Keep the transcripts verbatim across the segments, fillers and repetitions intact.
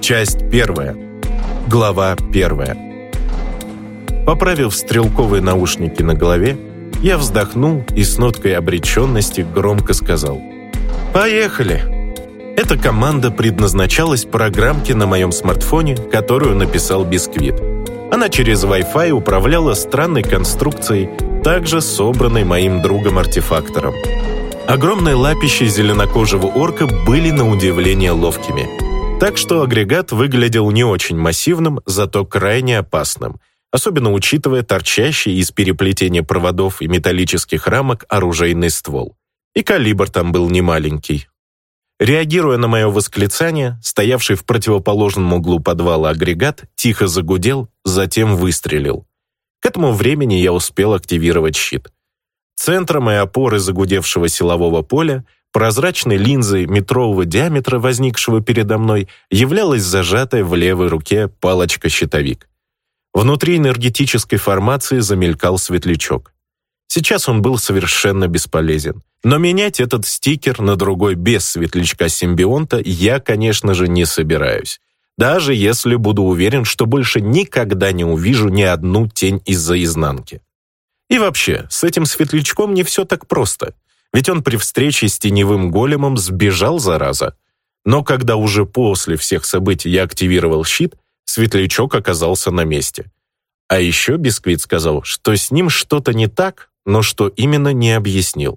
Часть первая. Глава первая. Поправив стрелковые наушники на голове, я вздохнул и с ноткой обреченности громко сказал: «Поехали!» Эта команда предназначалась программке на моем смартфоне, которую написал Бисквит. Она через Wi-Fi управляла странной конструкцией, также собранной моим другом-артефактором. Огромные лапищи зеленокожего орка были на удивление ловкими. Так что агрегат выглядел не очень массивным, зато крайне опасным, особенно учитывая торчащий из переплетения проводов и металлических рамок оружейный ствол. И калибр там был немаленький. Реагируя на мое восклицание, стоявший в противоположном углу подвала агрегат тихо загудел, затем выстрелил. К этому времени я успел активировать щит. Центром и опорой загудевшего силового поля, прозрачной линзой метрового диаметра, возникшего передо мной, являлась зажатая в левой руке палочка-щитовик. Внутри энергетической формации замелькал светлячок. Сейчас он был совершенно бесполезен. Но менять этот стикер на другой без светлячка-симбионта я, конечно же, не собираюсь. Даже если буду уверен, что больше никогда не увижу ни одну тень из-за изнанки. И вообще, с этим светлячком не все так просто. Ведь он при встрече с теневым големом сбежал, зараза. Но когда уже после всех событий я активировал щит, светлячок оказался на месте. А еще Бисквит сказал, что с ним что-то не так, но что именно не объяснил.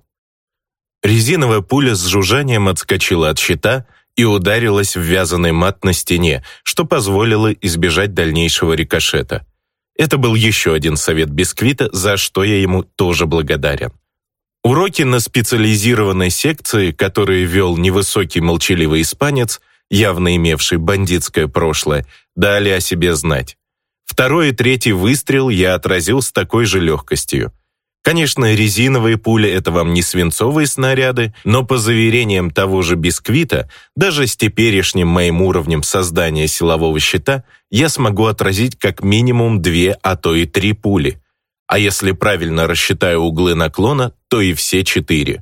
Резиновая пуля с жужжанием отскочила от щита и ударилась в вязаный мат на стене, что позволило избежать дальнейшего рикошета. Это был еще один совет Бисквита, за что я ему тоже благодарен. Уроки на специализированной секции, которые вел невысокий молчаливый испанец, явно имевший бандитское прошлое, дали о себе знать. Второй и третий выстрел я отразил с такой же легкостью. Конечно, резиновые пули — это вам не свинцовые снаряды, но по заверениям того же Бисквита, даже с теперешним моим уровнем создания силового щита я смогу отразить как минимум две, а то и три пули. А если правильно рассчитаю углы наклона, то и все четыре.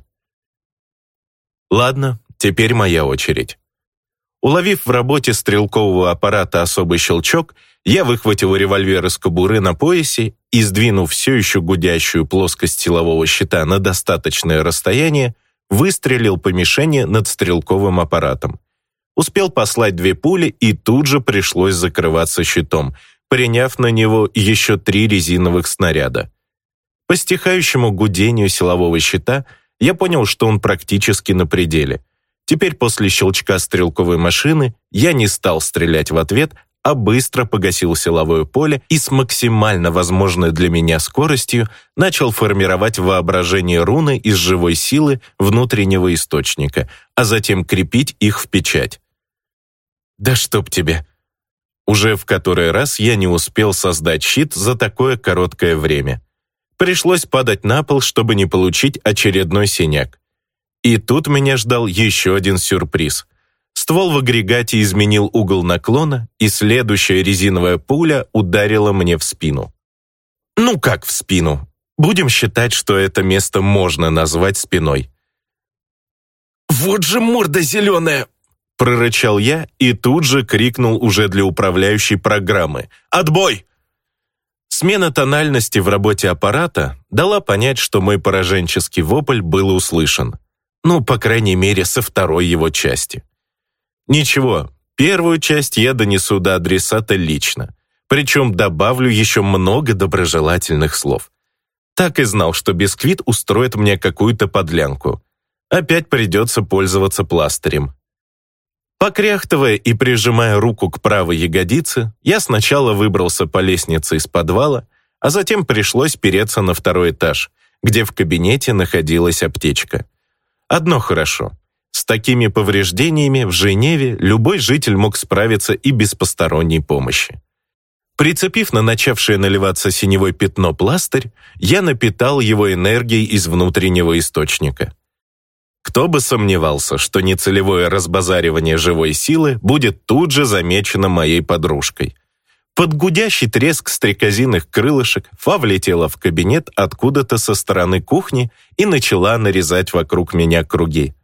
Ладно, теперь моя очередь. Уловив в работе стрелкового аппарата особый щелчок, я выхватил револьвер из кобуры на поясе и, сдвинув все еще гудящую плоскость силового щита на достаточное расстояние, выстрелил по мишени над стрелковым аппаратом. Успел послать две пули, и тут же пришлось закрываться щитом, приняв на него еще три резиновых снаряда. По стихающему гудению силового щита я понял, что он практически на пределе. Теперь после щелчка стрелковой машины я не стал стрелять в ответ, а быстро погасил силовое поле и с максимально возможной для меня скоростью начал формировать в воображении руны из живой силы внутреннего источника, а затем крепить их в печать. «Да чтоб тебе!» Уже в который раз я не успел создать щит за такое короткое время. Пришлось падать на пол, чтобы не получить очередной синяк. И тут меня ждал еще один сюрприз. Ствол в агрегате изменил угол наклона, и следующая резиновая пуля ударила мне в спину. Ну как в спину? Будем считать, что это место можно назвать спиной. «Вот же морда зеленая!» — прорычал я и тут же крикнул уже для управляющей программы: «Отбой!» Смена тональности в работе аппарата дала понять, что мой пораженческий вопль был услышан. Ну, по крайней мере, со второй его части. Ничего, первую часть я донесу до адресата лично, причем добавлю еще много доброжелательных слов. Так и знал, что Бисквит устроит мне какую-то подлянку. Опять придется пользоваться пластырем. Покряхтывая и прижимая руку к правой ягодице, я сначала выбрался по лестнице из подвала, а затем пришлось переться на второй этаж, где в кабинете находилась аптечка. Одно хорошо. С такими повреждениями в Женеве любой житель мог справиться и без посторонней помощи. Прицепив на начавшее наливаться синевой пятно пластырь, я напитал его энергией из внутреннего источника. Кто бы сомневался, что нецелевое разбазаривание живой силы будет тут же замечено моей подружкой. Под гудящий треск стрекозиных крылышек Фа влетела в кабинет откуда-то со стороны кухни и начала нарезать вокруг меня круги.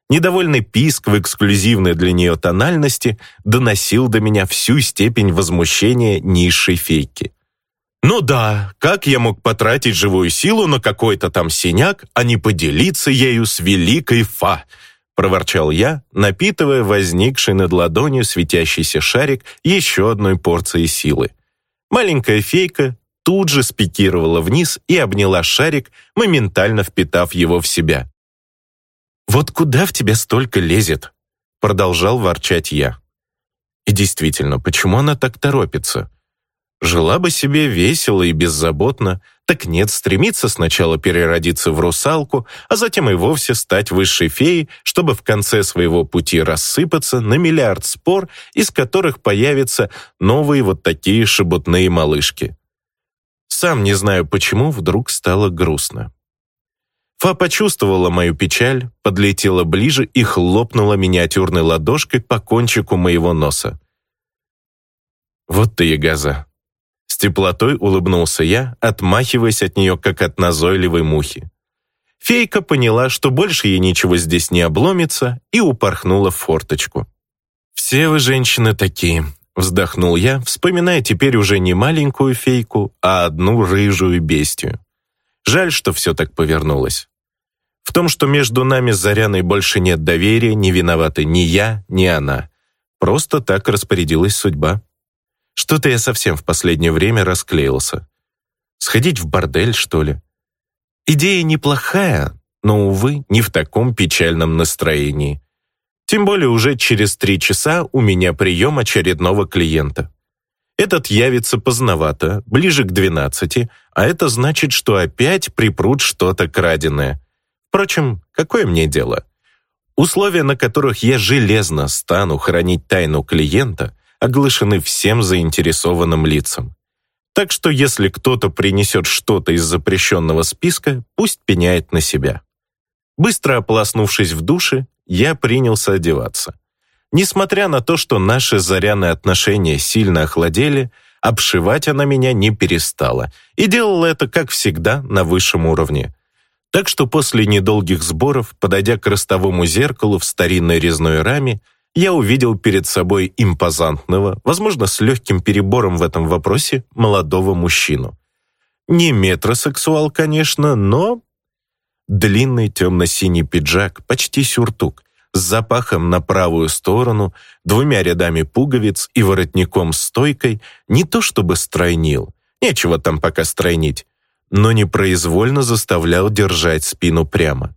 Недовольный писк в эксклюзивной для нее тональности доносил до меня всю степень возмущения низшей фейки. Ну да, как я мог потратить живую силу на какой-то там синяк, а не поделиться ею с великой Фа? Проворчал я, напитывая возникший над ладонью светящийся шарик еще одной порцией силы. Маленькая фейка тут же спикировала вниз и обняла шарик, моментально впитав его в себя. «Вот куда в тебя столько лезет?» Продолжал ворчать я. И действительно, почему она так торопится? Жила бы себе весело и беззаботно, так нет, стремится сначала переродиться в русалку, а затем и вовсе стать высшей феей, чтобы в конце своего пути рассыпаться на миллиард спор, из которых появятся новые вот такие шебутные малышки. Сам не знаю почему, вдруг стало грустно. Фа почувствовала мою печаль, подлетела ближе и хлопнула миниатюрной ладошкой по кончику моего носа. «Вот ты, ягоза!» С теплотой улыбнулся я, отмахиваясь от нее, как от назойливой мухи. Фейка поняла, что больше ей ничего здесь не обломится, и упорхнула в форточку. «Все вы, женщины, такие!» Вздохнул я, вспоминая теперь уже не маленькую фейку, а одну рыжую бестию. Жаль, что все так повернулось. В том, что между нами с Заряной больше нет доверия, не виноваты ни я, ни она. Просто так распорядилась судьба. Что-то я совсем в последнее время расклеился. Сходить в бордель, что ли? Идея неплохая, но, увы, не в таком печальном настроении. Тем более уже через три часа у меня прием очередного клиента. Этот явится поздновато, ближе к двенадцати, а это значит, что опять припрут что-то краденое. Впрочем, какое мне дело? Условия, на которых я железно стану хранить тайну клиента, оглашены всем заинтересованным лицам. Так что если кто-то принесет что-то из запрещенного списка, пусть пеняет на себя. Быстро ополоснувшись в душе, я принялся одеваться. Несмотря на то, что наши с Заряной отношения сильно охладели, обшивать она меня не перестала и делала это, как всегда, на высшем уровне. Так что после недолгих сборов, подойдя к ростовому зеркалу в старинной резной раме, я увидел перед собой импозантного, возможно, с легким перебором в этом вопросе, молодого мужчину. Не метросексуал, конечно, но... Длинный темно-синий пиджак, почти сюртук, с запахом на правую сторону, двумя рядами пуговиц и воротником-стойкой не то чтобы стройнил, нечего там пока стройнить, но непроизвольно заставлял держать спину прямо.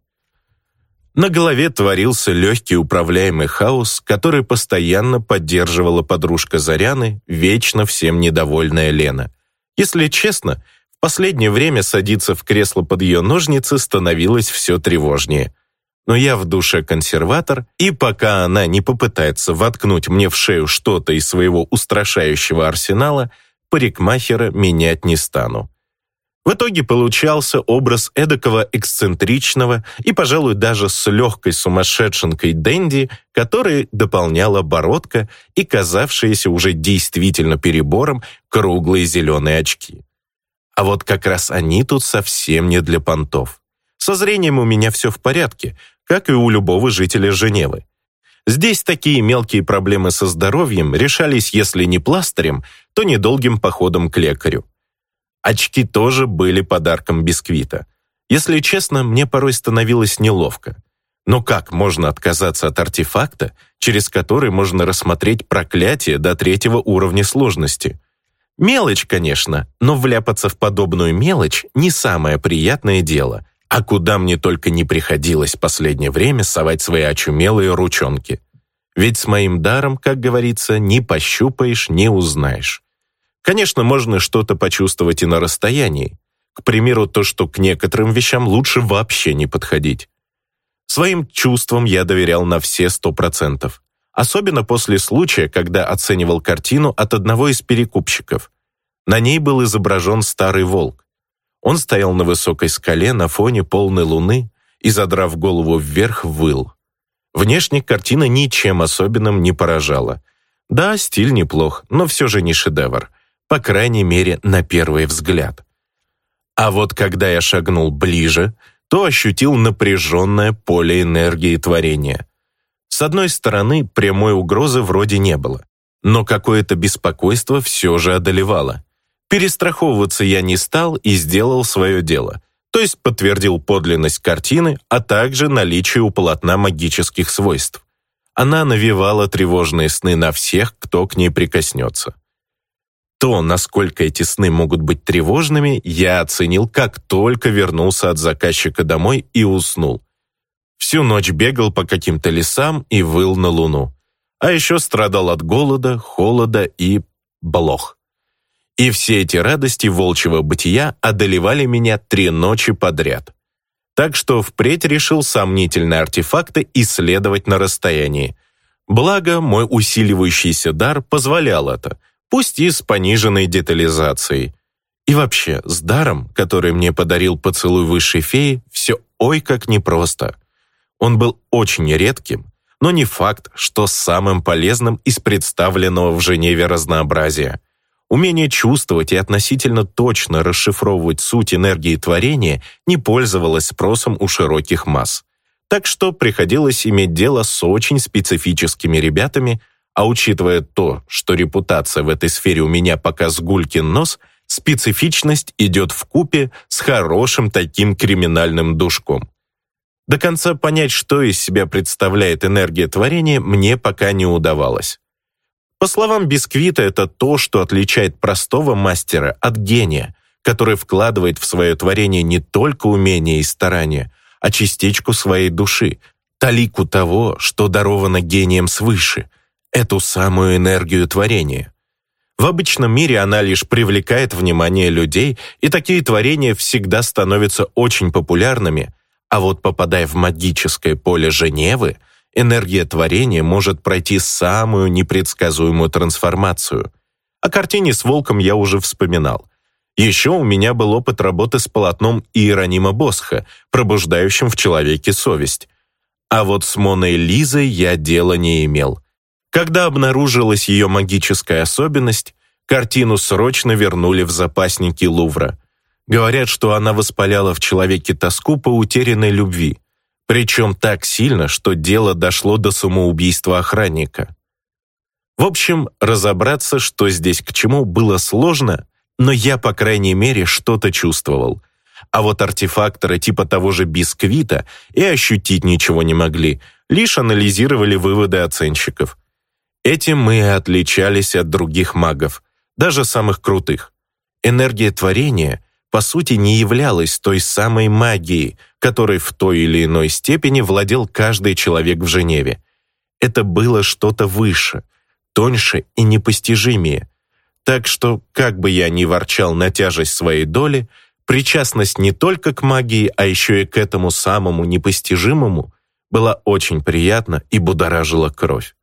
На голове творился легкий управляемый хаос, который постоянно поддерживала подружка Заряны, вечно всем недовольная Лена. Если честно, в последнее время садиться в кресло под ее ножницы становилось все тревожнее. Но я в душе консерватор, и пока она не попытается воткнуть мне в шею что-то из своего устрашающего арсенала, парикмахера менять не стану. В итоге получался образ эдакого эксцентричного и, пожалуй, даже с легкой сумасшедшенкой денди, который дополняла бородка и казавшиеся уже действительно перебором круглые зеленые очки. А вот как раз они тут совсем не для понтов. Со зрением у меня все в порядке, как и у любого жителя Женевы. Здесь такие мелкие проблемы со здоровьем решались, если не пластырем, то недолгим походом к лекарю. Очки тоже были подарком бисквита. Если честно, мне порой становилось неловко. Но как можно отказаться от артефакта, через который можно рассмотреть проклятие до третьего уровня сложности? Мелочь, конечно, но вляпаться в подобную мелочь не самое приятное дело, а куда мне только не приходилось в последнее время совать свои очумелые ручонки. Ведь с моим даром, как говорится, не пощупаешь, не узнаешь. Конечно, можно что-то почувствовать и на расстоянии. К примеру, то, что к некоторым вещам лучше вообще не подходить. Своим чувствам я доверял на все сто процентов. Особенно после случая, когда оценивал картину от одного из перекупщиков. На ней был изображен старый волк. Он стоял на высокой скале на фоне полной луны и, задрав голову вверх, выл. Внешне картина ничем особенным не поражала. Да, стиль неплох, но все же не шедевр. По крайней мере, на первый взгляд. А вот когда я шагнул ближе, то ощутил напряженное поле энергии творения. С одной стороны, прямой угрозы вроде не было, но какое-то беспокойство все же одолевало. Перестраховываться я не стал и сделал свое дело, то есть подтвердил подлинность картины, а также наличие у полотна магических свойств. Она навевала тревожные сны на всех, кто к ней прикоснется. То, насколько эти сны могут быть тревожными, я оценил, как только вернулся от заказчика домой и уснул. Всю ночь бегал по каким-то лесам и выл на луну. А еще страдал от голода, холода и блох. И все эти радости волчьего бытия одолевали меня три ночи подряд. Так что впредь решил сомнительные артефакты исследовать на расстоянии. Благо, мой усиливающийся дар позволял это, пусть и с пониженной детализацией. И вообще, с даром, который мне подарил поцелуй высшей феи, все ой как непросто. Он был очень редким, но не факт, что самым полезным из представленного в Женеве разнообразия. Умение чувствовать и относительно точно расшифровывать суть энергии творения не пользовалось спросом у широких масс. Так что приходилось иметь дело с очень специфическими ребятами, а учитывая то, что репутация в этой сфере у меня пока с гулькин нос, специфичность идет вкупе с хорошим таким криминальным душком. До конца понять, что из себя представляет энергия творения, мне пока не удавалось. По словам Бисквита, это то, что отличает простого мастера от гения, который вкладывает в свое творение не только умение и старание, а частичку своей души, талику того, что даровано гением свыше, эту самую энергию творения. В обычном мире она лишь привлекает внимание людей, и такие творения всегда становятся очень популярными, а вот попадая в магическое поле Женевы, энергия творения может пройти самую непредсказуемую трансформацию. О картине с волком я уже вспоминал. Еще у меня был опыт работы с полотном Иеронима Босха, пробуждающим в человеке совесть. А вот с Моной Лизой я дела не имел. Когда обнаружилась ее магическая особенность, картину срочно вернули в запасники Лувра. Говорят, что она воспаляла в человеке тоску по утерянной любви. Причем так сильно, что дело дошло до самоубийства охранника. В общем, разобраться, что здесь к чему, было сложно, но я, по крайней мере, что-то чувствовал. А вот артефакторы типа того же Бисквита и ощутить ничего не могли, лишь анализировали выводы оценщиков. Этим мы и отличались от других магов, даже самых крутых. Энергия творения, по сути, не являлась той самой магией, которой в той или иной степени владел каждый человек в Женеве. Это было что-то выше, тоньше и непостижимее. Так что, как бы я ни ворчал на тяжесть своей доли, причастность не только к магии, а еще и к этому самому непостижимому была очень приятна и будоражила кровь.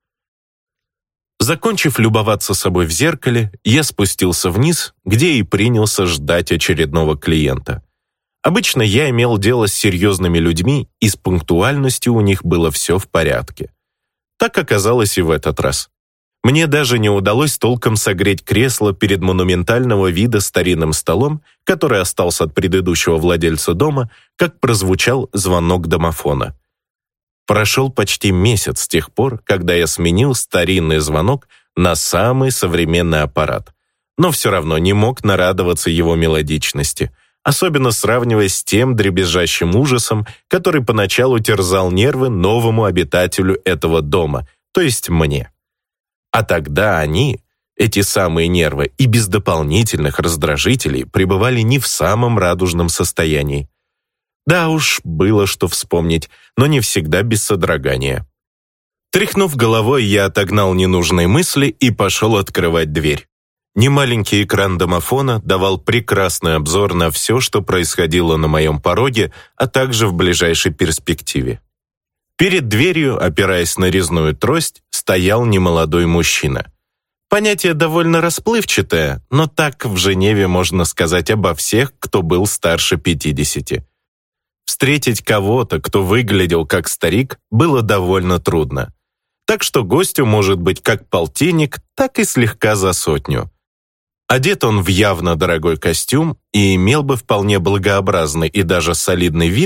Закончив любоваться собой в зеркале, я спустился вниз, где и принялся ждать очередного клиента. Обычно я имел дело с серьезными людьми, и с пунктуальностью у них было все в порядке. Так оказалось и в этот раз. Мне даже не удалось толком согреть кресло перед монументального вида старинным столом, который остался от предыдущего владельца дома, как прозвучал звонок домофона. Прошел почти месяц с тех пор, когда я сменил старинный звонок на самый современный аппарат, но все равно не мог нарадоваться его мелодичности, особенно сравнивая с тем дребезжащим ужасом, который поначалу терзал нервы новому обитателю этого дома, то есть мне. А тогда они, эти самые нервы, и без дополнительных раздражителей пребывали не в самом радужном состоянии. Да уж, было что вспомнить, но не всегда без содрогания. Тряхнув головой, я отогнал ненужные мысли и пошел открывать дверь. Немаленький экран домофона давал прекрасный обзор на все, что происходило на моем пороге, а также в ближайшей перспективе. Перед дверью, опираясь на резную трость, стоял немолодой мужчина. Понятие довольно расплывчатое, но так в Женеве можно сказать обо всех, кто был старше пятидесяти. Встретить кого-то, кто выглядел как старик, было довольно трудно. Так что гостю может быть как полтинник, так и слегка за сотню. Одет он в явно дорогой костюм и имел бы вполне благообразный и даже солидный вид,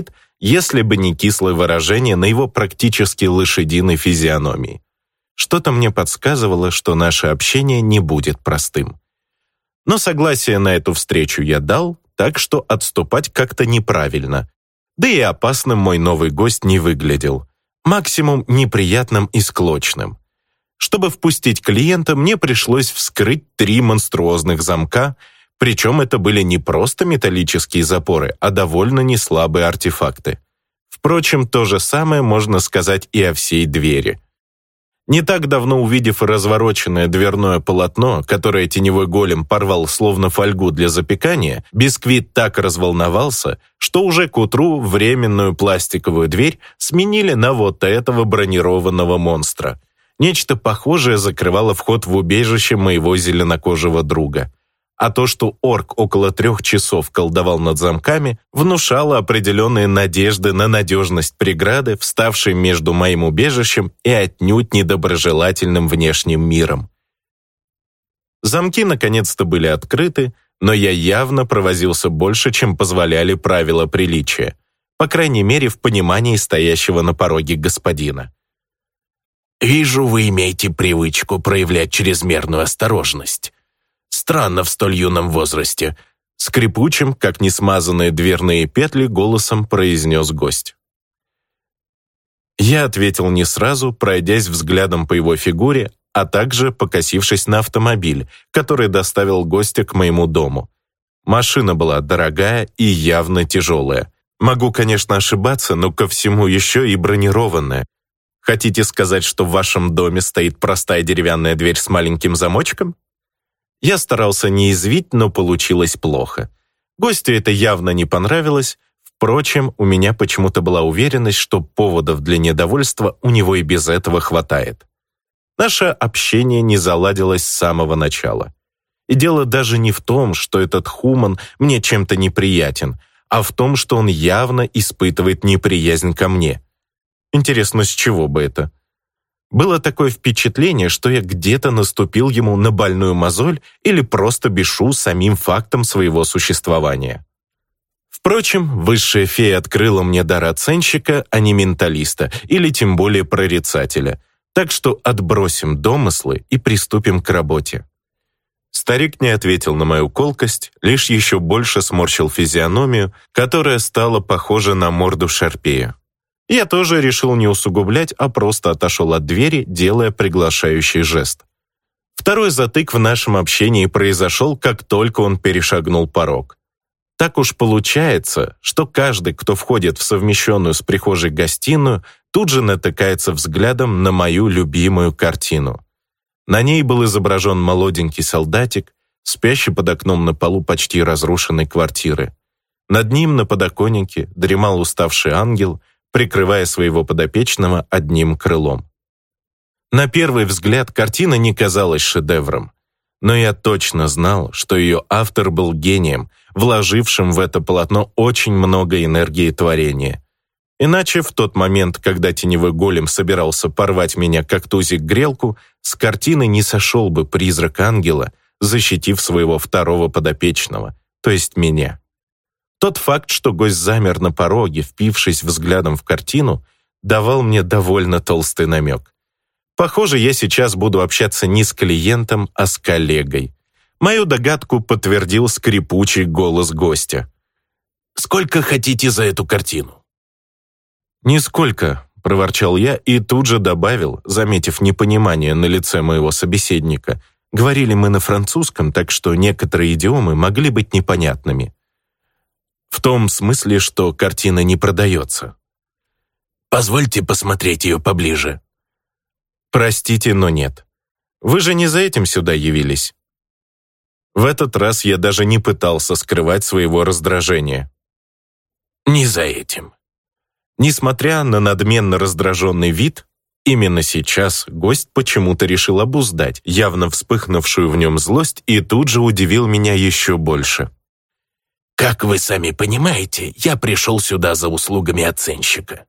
если бы не кислое выражение на его практически лошадиной физиономии. Что-то мне подсказывало, что наше общение не будет простым. Но согласие на эту встречу я дал, так что отступать как-то неправильно. Да и опасным мой новый гость не выглядел. Максимум неприятным и склочным. Чтобы впустить клиента, мне пришлось вскрыть три монструозных замка, причем это были не просто металлические запоры, а довольно неслабые артефакты. Впрочем, то же самое можно сказать и о всей двери. Не так давно увидев развороченное дверное полотно, которое теневой голем порвал словно фольгу для запекания, Бисквит так разволновался, что уже к утру временную пластиковую дверь сменили на вот этого бронированного монстра. Нечто похожее закрывало вход в убежище моего зеленокожего друга. А то, что орк около трех часов колдовал над замками, внушало определенные надежды на надежность преграды, вставшей между моим убежищем и отнюдь недоброжелательным внешним миром. Замки наконец-то были открыты, но я явно провозился больше, чем позволяли правила приличия, по крайней мере, в понимании стоящего на пороге господина. «Вижу, вы имеете привычку проявлять чрезмерную осторожность. Странно в столь юном возрасте», — скрипучим, как несмазанные дверные петли, голосом произнес гость. Я ответил не сразу, пройдясь взглядом по его фигуре, а также покосившись на автомобиль, который доставил гостя к моему дому. Машина была дорогая и явно тяжелая. Могу, конечно, ошибаться, но ко всему еще и бронированная. Хотите сказать, что в вашем доме стоит простая деревянная дверь с маленьким замочком? Я старался не язвить, но получилось плохо. Гостю это явно не понравилось. Впрочем, у меня почему-то была уверенность, что поводов для недовольства у него и без этого хватает. Наше общение не заладилось с самого начала. И дело даже не в том, что этот хуман мне чем-то неприятен, а в том, что он явно испытывает неприязнь ко мне. Интересно, с чего бы это? Было такое впечатление, что я где-то наступил ему на больную мозоль или просто бешу самим фактом своего существования. Впрочем, высшая фея открыла мне дар оценщика, а не менталиста, или тем более прорицателя. Так что отбросим домыслы и приступим к работе. Старик не ответил на мою колкость, лишь еще больше сморщил физиономию, которая стала похожа на морду шарпея. Я тоже решил не усугублять, а просто отошел от двери, делая приглашающий жест. Второй затык в нашем общении произошел, как только он перешагнул порог. Так уж получается, что каждый, кто входит в совмещенную с прихожей гостиную, тут же натыкается взглядом на мою любимую картину. На ней был изображен молоденький солдатик, спящий под окном на полу почти разрушенной квартиры. Над ним на подоконнике дремал уставший ангел, прикрывая своего подопечного одним крылом. На первый взгляд картина не казалась шедевром, но я точно знал, что ее автор был гением, вложившим в это полотно очень много энергии творения. Иначе в тот момент, когда теневой голем собирался порвать меня как тузик грелку, с картины не сошел бы призрак ангела, защитив своего второго подопечного, то есть меня. Тот факт, что гость замер на пороге, впившись взглядом в картину, давал мне довольно толстый намек. Похоже, я сейчас буду общаться не с клиентом, а с коллегой. Мою догадку подтвердил скрипучий голос гостя. «Сколько хотите за эту картину?» «Нисколько», — проворчал я и тут же добавил, заметив непонимание на лице моего собеседника. Говорили мы на французском, так что некоторые идиомы могли быть непонятными. В том смысле, что картина не продается. «Позвольте посмотреть ее поближе». «Простите, но нет. Вы же не за этим сюда явились». В этот раз я даже не пытался скрывать своего раздражения. «Не за этим». Несмотря на надменно раздраженный вид, именно сейчас гость почему-то решил обуздать явно вспыхнувшую в нем злость и тут же удивил меня еще больше. «Как вы сами понимаете, я пришел сюда за услугами оценщика».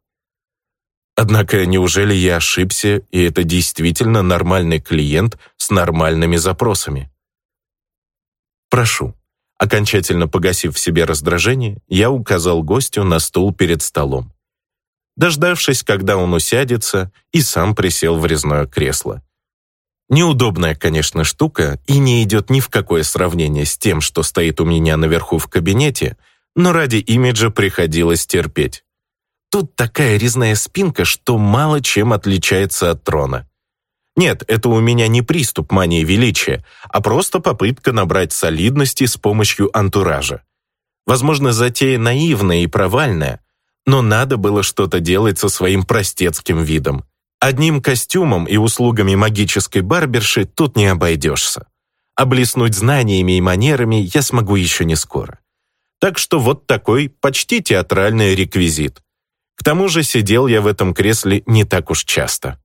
Однако неужели я ошибся, и это действительно нормальный клиент с нормальными запросами? Прошу, Окончательно погасив в себе раздражение, я указал гостю на стул перед столом. Дождавшись, когда он усядется, и сам присел в резное кресло. Неудобная, конечно, штука и не идет ни в какое сравнение с тем, что стоит у меня наверху в кабинете, но ради имиджа приходилось терпеть. Тут такая резная спинка, что мало чем отличается от трона. Нет, это у меня не приступ мании величия, а просто попытка набрать солидности с помощью антуража. Возможно, затея наивная и провальная, но надо было что-то делать со своим простецким видом. Одним костюмом и услугами магической барберши тут не обойдешься. А блеснуть знаниями и манерами я смогу еще не скоро. Так что вот такой почти театральный реквизит. К тому же сидел я в этом кресле не так уж часто.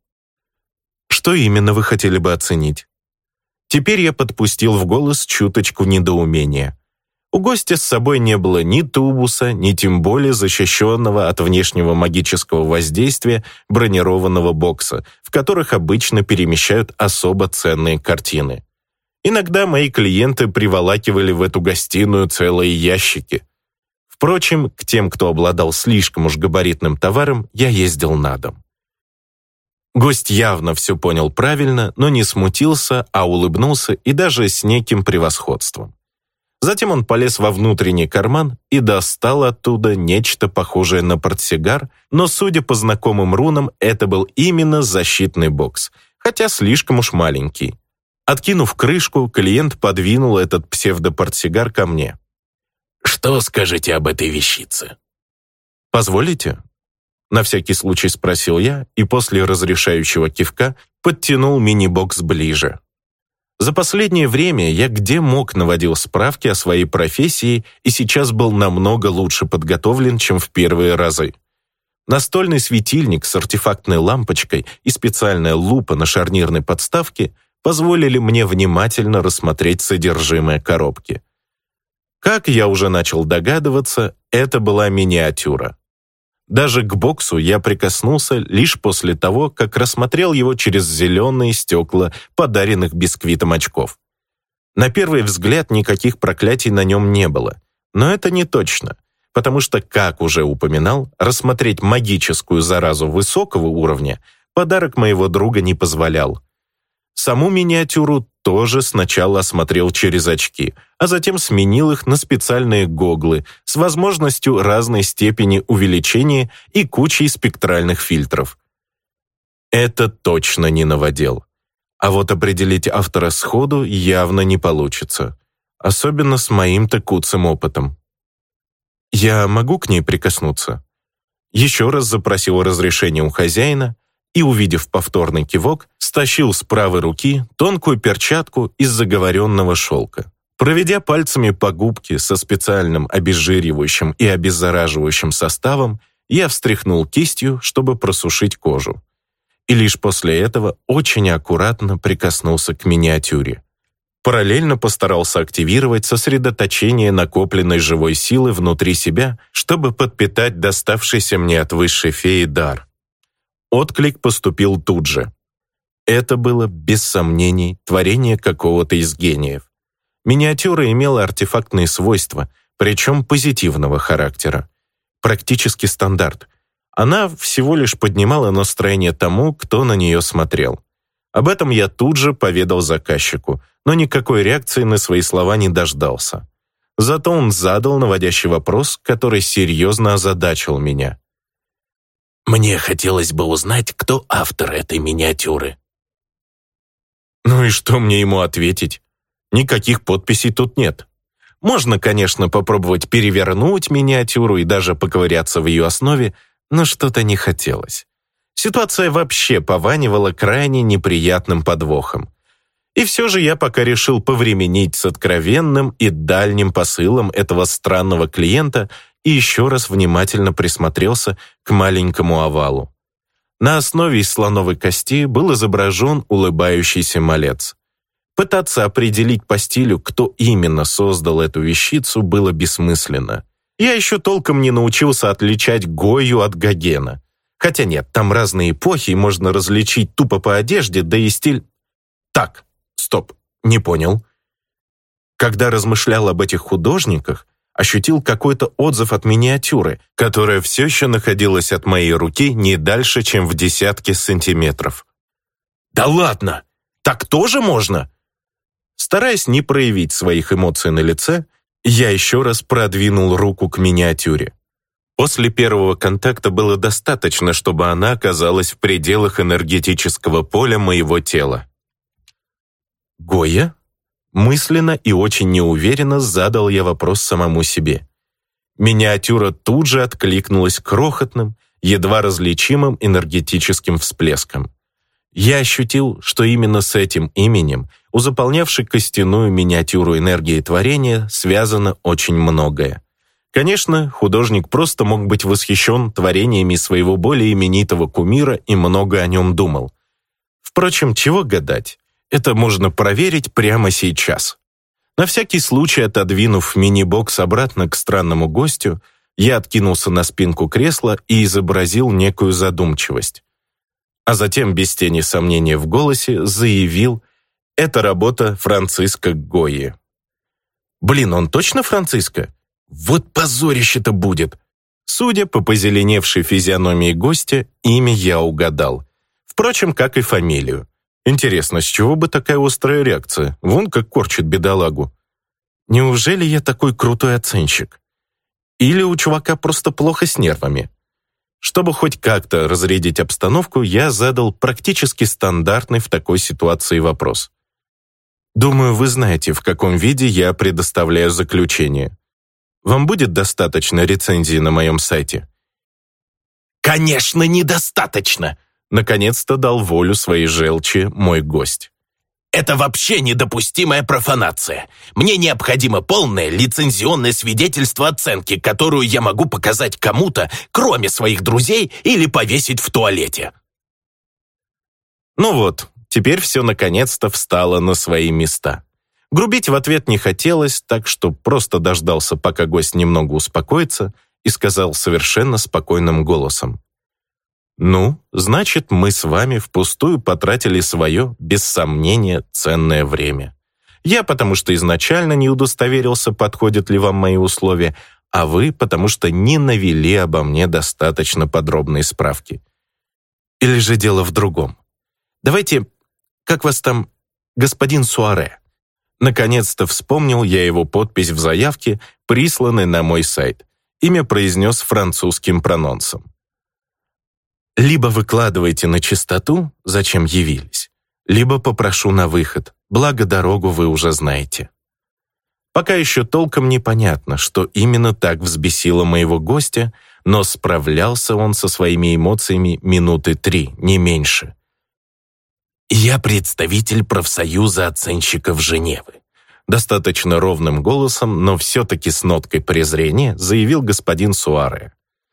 Что именно вы хотели бы оценить? Теперь я подпустил в голос чуточку недоумения. У гостя с собой не было ни тубуса, ни тем более защищенного от внешнего магического воздействия бронированного бокса, в которых обычно перемещают особо ценные картины. Иногда мои клиенты приволакивали в эту гостиную целые ящики. Впрочем, к тем, кто обладал слишком уж габаритным товаром, я ездил на дом. Гость явно все понял правильно, но не смутился, а улыбнулся и даже с неким превосходством. Затем он полез во внутренний карман и достал оттуда нечто похожее на портсигар, но, судя по знакомым рунам, это был именно защитный бокс, хотя слишком уж маленький. Откинув крышку, клиент подвинул этот псевдопортсигар ко мне. «Что скажете об этой вещице?» «Позволите?» На всякий случай спросил я и после разрешающего кивка подтянул мини-бокс ближе. За последнее время я где мог наводил справки о своей профессии и сейчас был намного лучше подготовлен, чем в первые разы. Настольный светильник с артефактной лампочкой и специальная лупа на шарнирной подставке позволили мне внимательно рассмотреть содержимое коробки. Как я уже начал догадываться, это была миниатюра. Даже к боксу я прикоснулся лишь после того, как рассмотрел его через зеленые стекла подаренных бисквитом очков. На первый взгляд никаких проклятий на нем не было, но это не точно, потому что, как уже упоминал, рассмотреть магическую заразу высокого уровня подарок моего друга не позволял. Саму миниатюру тоже сначала осмотрел через очки, а затем сменил их на специальные гоглы с возможностью разной степени увеличения и кучей спектральных фильтров. Это точно не новодел. А вот определить автора сходу явно не получится, особенно с моим-то куцым опытом. Я могу к ней прикоснуться? Еще раз запросил разрешение у хозяина, и, увидев повторный кивок, стащил с правой руки тонкую перчатку из заговоренного шелка. Проведя пальцами по губке со специальным обезжиривающим и обеззараживающим составом, я встряхнул кистью, чтобы просушить кожу. И лишь после этого очень аккуратно прикоснулся к миниатюре. Параллельно постарался активировать сосредоточение накопленной живой силы внутри себя, чтобы подпитать доставшийся мне от высшей феи дар. Отклик поступил тут же. Это было, без сомнений, творение какого-то из гениев. Миниатюра имела артефактные свойства, причем позитивного характера. Практически стандарт. Она всего лишь поднимала настроение тому, кто на нее смотрел. Об этом я тут же поведал заказчику, но никакой реакции на свои слова не дождался. Зато он задал наводящий вопрос, который серьезно озадачил меня. «Мне хотелось бы узнать, кто автор этой миниатюры». Ну и что мне ему ответить? Никаких подписей тут нет. Можно, конечно, попробовать перевернуть миниатюру и даже поковыряться в ее основе, но что-то не хотелось. Ситуация вообще пованивала крайне неприятным подвохом. И все же я пока решил повременить с откровенным и дальним посылом этого странного клиента и еще раз внимательно присмотрелся к маленькому овалу. На основе из слоновой кости был изображен улыбающийся малец. Пытаться определить по стилю, кто именно создал эту вещицу, было бессмысленно. Я еще толком не научился отличать Гойю от Гогена. Хотя нет, там разные эпохи, можно различить тупо по одежде, да и стиль... Так, стоп, не понял. Когда размышлял об этих художниках, ощутил какой-то отзыв от миниатюры, которая все еще находилась от моей руки не дальше, чем в десятке сантиметров. «Да ладно! Так тоже можно?» Стараясь не проявить своих эмоций на лице, я еще раз продвинул руку к миниатюре. После первого контакта было достаточно, чтобы она оказалась в пределах энергетического поля моего тела. «Гойя?» Мысленно и очень неуверенно задал я вопрос самому себе. Миниатюра тут же откликнулась крохотным, едва различимым энергетическим всплеском. Я ощутил, что именно с этим именем, у заполнявшей костяную миниатюру энергии творения, связано очень многое. Конечно, художник просто мог быть восхищен творениями своего более именитого кумира и много о нем думал. Впрочем, чего гадать? Это можно проверить прямо сейчас. На всякий случай, отодвинув мини-бокс обратно к странному гостю, я откинулся на спинку кресла и изобразил некую задумчивость. А затем, без тени сомнения в голосе, заявил: «Это работа Франциско Гойи». Блин, он точно Франциско? Вот позорище-то будет. Судя по позеленевшей физиономии гостя, имя я угадал. Впрочем, как и фамилию. Интересно, с чего бы такая острая реакция? Вон как корчит бедолагу. Неужели я такой крутой оценщик? Или у чувака просто плохо с нервами? Чтобы хоть как-то разрядить обстановку, я задал практически стандартный в такой ситуации вопрос. Думаю, вы знаете, в каком виде я предоставляю заключение. Вам будет достаточно рецензии на моем сайте? «Конечно, недостаточно!» Наконец-то дал волю своей желчи мой гость. «Это вообще недопустимая профанация. Мне необходимо полное лицензионное свидетельство оценки, которую я могу показать кому-то, кроме своих друзей, или повесить в туалете». Ну вот, теперь все наконец-то встало на свои места. Грубить в ответ не хотелось, так что просто дождался, пока гость немного успокоится, и сказал совершенно спокойным голосом: «Ну, значит, мы с вами впустую потратили свое, без сомнения, ценное время. Я потому что изначально не удостоверился, подходят ли вам мои условия, а вы потому что не навели обо мне достаточно подробные справки. Или же дело в другом. Давайте, как вас там, господин Суаре?» Наконец-то вспомнил я его подпись в заявке, присланной на мой сайт. Имя произнес французским прононсом. «Либо выкладывайте на чистоту, зачем явились, либо попрошу на выход, благо дорогу вы уже знаете». Пока еще толком непонятно, что именно так взбесило моего гостя, но справлялся он со своими эмоциями минуты три, не меньше. «Я представитель профсоюза оценщиков Женевы», достаточно ровным голосом, но все-таки с ноткой презрения заявил господин Суаре.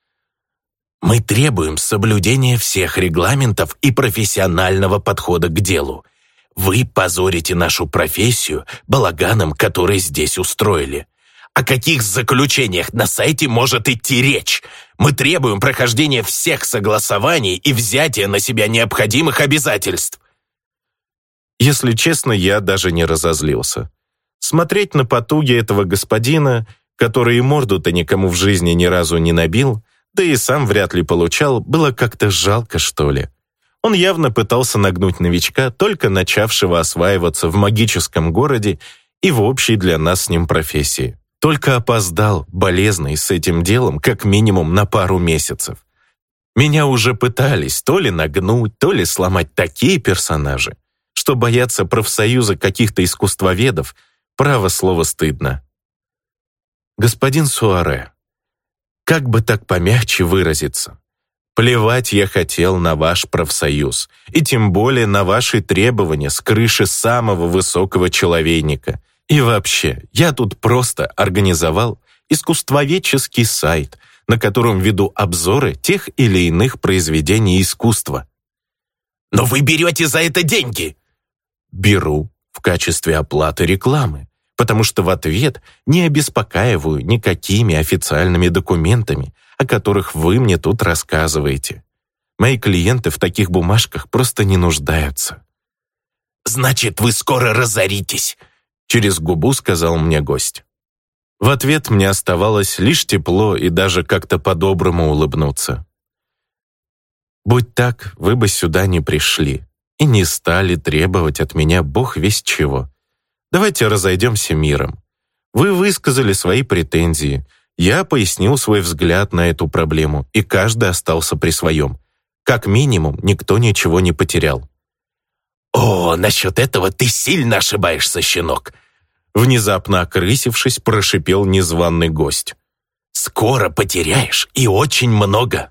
«Мы требуем соблюдения всех регламентов и профессионального подхода к делу. Вы позорите нашу профессию балаганом, который здесь устроили. О каких заключениях на сайте может идти речь? Мы требуем прохождения всех согласований и взятия на себя необходимых обязательств». Если честно, я даже не разозлился. Смотреть на потуги этого господина, который и морду-то никому в жизни ни разу не набил, да и сам вряд ли получал, было как-то жалко, что ли. Он явно пытался нагнуть новичка, только начавшего осваиваться в магическом городе и в общей для нас с ним профессии. Только опоздал, болезный, с этим делом как минимум на пару месяцев. Меня уже пытались то ли нагнуть, то ли сломать такие персонажи, что бояться профсоюза каких-то искусствоведов, право слово, стыдно. Господин Суаре, как бы так помягче выразиться? Плевать я хотел на ваш профсоюз, и тем более на ваши требования с крыши самого высокого человейника. И вообще, я тут просто организовал искусствоведческий сайт, на котором веду обзоры тех или иных произведений искусства. «Но вы берете за это деньги!» Беру в качестве оплаты рекламы, потому что в ответ не обеспокаиваю никакими официальными документами, о которых вы мне тут рассказываете. Мои клиенты в таких бумажках просто не нуждаются. «Значит, вы скоро разоритесь!» через губу сказал мне гость. В ответ мне оставалось лишь тепло и даже как-то по-доброму улыбнуться. Будь так, вы бы сюда не пришли и не стали требовать от меня бог весть чего. Давайте разойдемся миром. Вы высказали свои претензии, я пояснил свой взгляд на эту проблему, и каждый остался при своем. Как минимум, никто ничего не потерял. «О, насчет этого ты сильно ошибаешься, щенок!» Внезапно окрысившись, прошипел незваный гость. «Скоро потеряешь, и очень много!»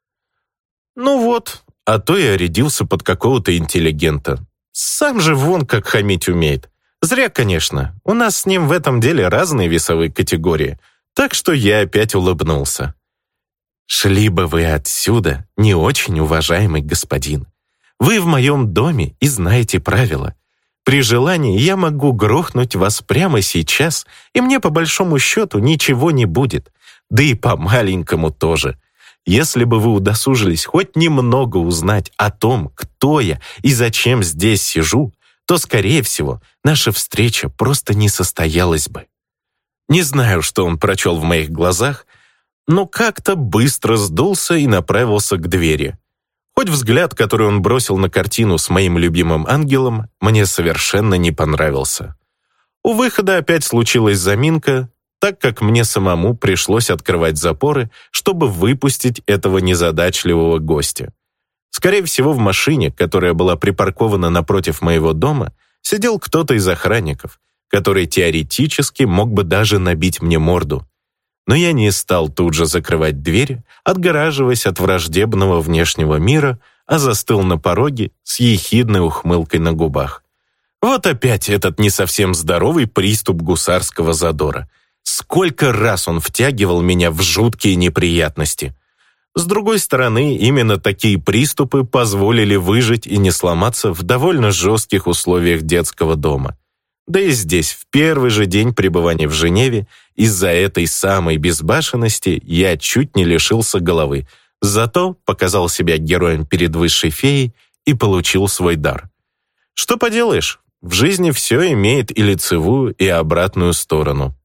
Ну вот, а то я рядился под какого-то интеллигента. Сам же вон как хамить умеет. Зря, конечно, у нас с ним в этом деле разные весовые категории, так что я опять улыбнулся. «Шли бы вы отсюда, не очень уважаемый господин. Вы в моем доме и знаете правила. При желании я могу грохнуть вас прямо сейчас, и мне по большому счету ничего не будет, да и по маленькому тоже. Если бы вы удосужились хоть немного узнать о том, кто я и зачем здесь сижу, то, скорее всего, наша встреча просто не состоялась бы». Не знаю, что он прочел в моих глазах, но как-то быстро сдулся и направился к двери. Хоть взгляд, который он бросил на картину с моим любимым ангелом, мне совершенно не понравился. У выхода опять случилась заминка, так как мне самому пришлось открывать запоры, чтобы выпустить этого незадачливого гостя. Скорее всего, в машине, которая была припаркована напротив моего дома, сидел кто-то из охранников, который теоретически мог бы даже набить мне морду. Но я не стал тут же закрывать дверь, отгораживаясь от враждебного внешнего мира, а застыл на пороге с ехидной ухмылкой на губах. Вот опять этот не совсем здоровый приступ гусарского задора. Сколько раз он втягивал меня в жуткие неприятности. С другой стороны, именно такие приступы позволили выжить и не сломаться в довольно жестких условиях детского дома. Да и здесь, в первый же день пребывания в Женеве, из-за этой самой безбашенности я чуть не лишился головы, зато показал себя героем перед высшей феей и получил свой дар. Что поделаешь, в жизни все имеет и лицевую, и обратную сторону.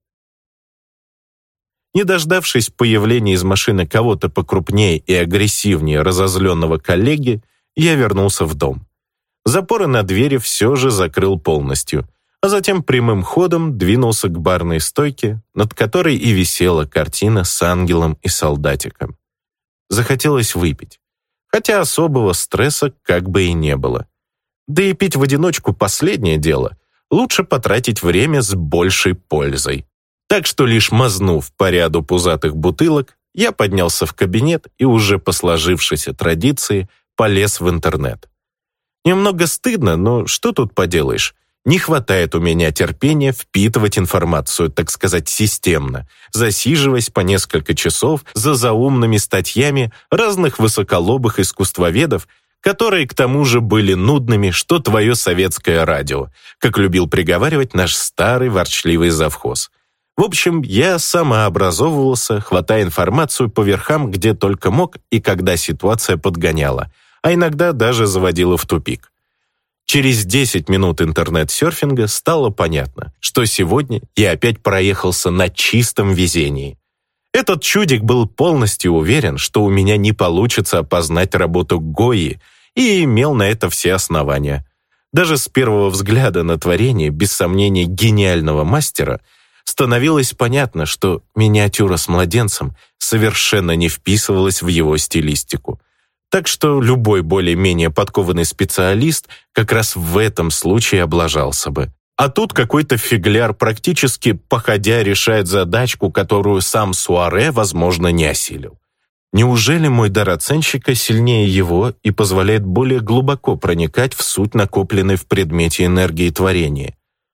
Не дождавшись появления из машины кого-то покрупнее и агрессивнее разозленного коллеги, я вернулся в дом. Запоры на двери все же закрыл полностью, а затем прямым ходом двинулся к барной стойке, над которой и висела картина с ангелом и солдатиком. Захотелось выпить, хотя особого стресса как бы и не было. Да и пить в одиночку последнее дело, лучше потратить время с большей пользой. Так что лишь мазнув по ряду пузатых бутылок, я поднялся в кабинет и уже по сложившейся традиции полез в интернет. Немного стыдно, но что тут поделаешь? Не хватает у меня терпения впитывать информацию, так сказать, системно, засиживаясь по несколько часов за заумными статьями разных высоколобых искусствоведов, которые к тому же были нудными, что твое советское радио, как любил приговаривать наш старый ворчливый завхоз. В общем, я самообразовывался, хватая информацию по верхам, где только мог и когда ситуация подгоняла, а иногда даже заводила в тупик. Через десять минут интернет-серфинга стало понятно, что сегодня я опять проехался на чистом везении. Этот чудик был полностью уверен, что у меня не получится опознать работу Гойи, и имел на это все основания. Даже с первого взгляда на творение, без сомнения, гениального мастера, становилось понятно, что миниатюра с младенцем совершенно не вписывалась в его стилистику. Так что любой более-менее подкованный специалист как раз в этом случае облажался бы. А тут какой-то фигляр практически походя решает задачку, которую сам Суаре, возможно, не осилил. Неужели мой дар оценщика сильнее его и позволяет более глубоко проникать в суть накопленной в предмете энергии творения?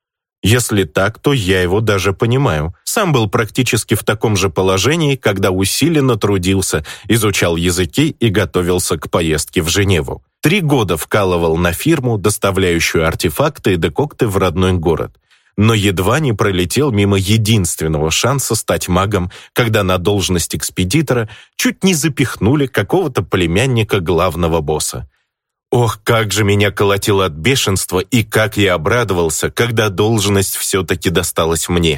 Если так, то я его даже понимаю. Сам был практически в таком же положении, когда усиленно трудился, изучал языки и готовился к поездке в Женеву. Три года вкалывал на фирму, доставляющую артефакты и декокты в родной город. Но едва не пролетел мимо единственного шанса стать магом, когда на должность экспедитора чуть не запихнули какого-то племянника главного босса. Ох, как же меня колотило от бешенства, и как я обрадовался, когда должность все-таки досталась мне.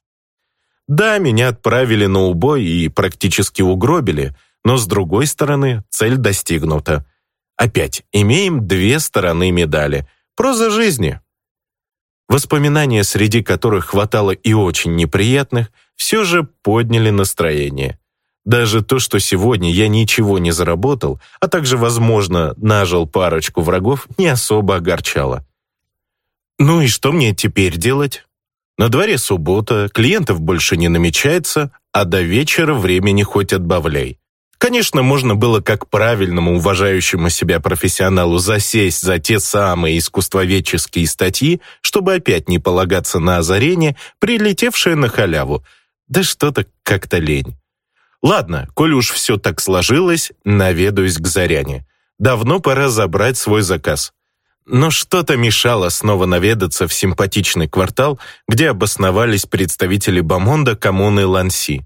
Да, меня отправили на убой и практически угробили, но с другой стороны, цель достигнута. Опять имеем две стороны медали. Проза жизни. Воспоминания, среди которых хватало и очень неприятных, все же подняли настроение. Даже то, что сегодня я ничего не заработал, а также, возможно, нажил парочку врагов, не особо огорчало. Ну и что мне теперь делать? На дворе суббота, клиентов больше не намечается, а до вечера времени хоть отбавляй. Конечно, можно было как правильному, уважающему себя профессионалу засесть за те самые искусствоведческие статьи, чтобы опять не полагаться на озарение, прилетевшее на халяву. Да что-то как-то лень. Ладно, коль уж все так сложилось, наведаюсь к Заряне. Давно пора забрать свой заказ. Но что-то мешало снова наведаться в симпатичный квартал, где обосновались представители бомонда коммуны Ланси.